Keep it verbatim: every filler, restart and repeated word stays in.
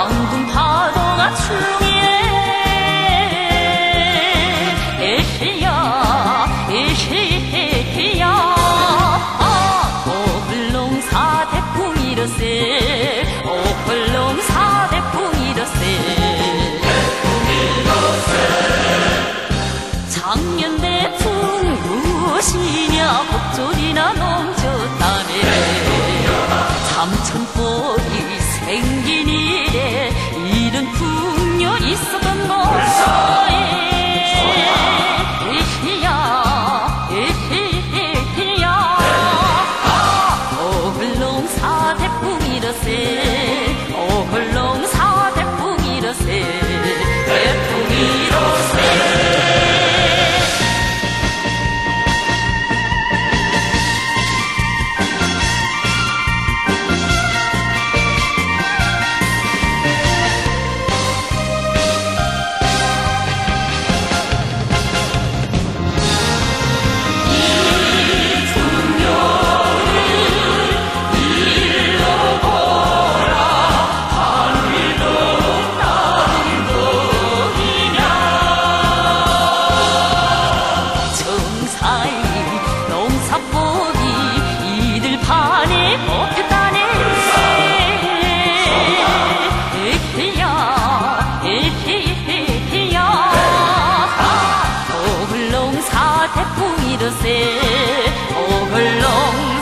황금 파도가 충해 에헤야 에헤야 오헐롱 사대풍 일어세 오헐롱 사대풍 일어세 작년 대풍 무엇이냐 복졸이나 넘쳤다네 삼천포이 생긴 이래 이런 풍년 있었던 거에 에헤야 에헤야 오헐롱 사대풍 일어세 오헐롱 사대풍 일어세 대풍 일어세 농사복이 이들 판에 뽑혔다네 에헤야 에헤야 오헐롱 사대풍 일어세 오헐롱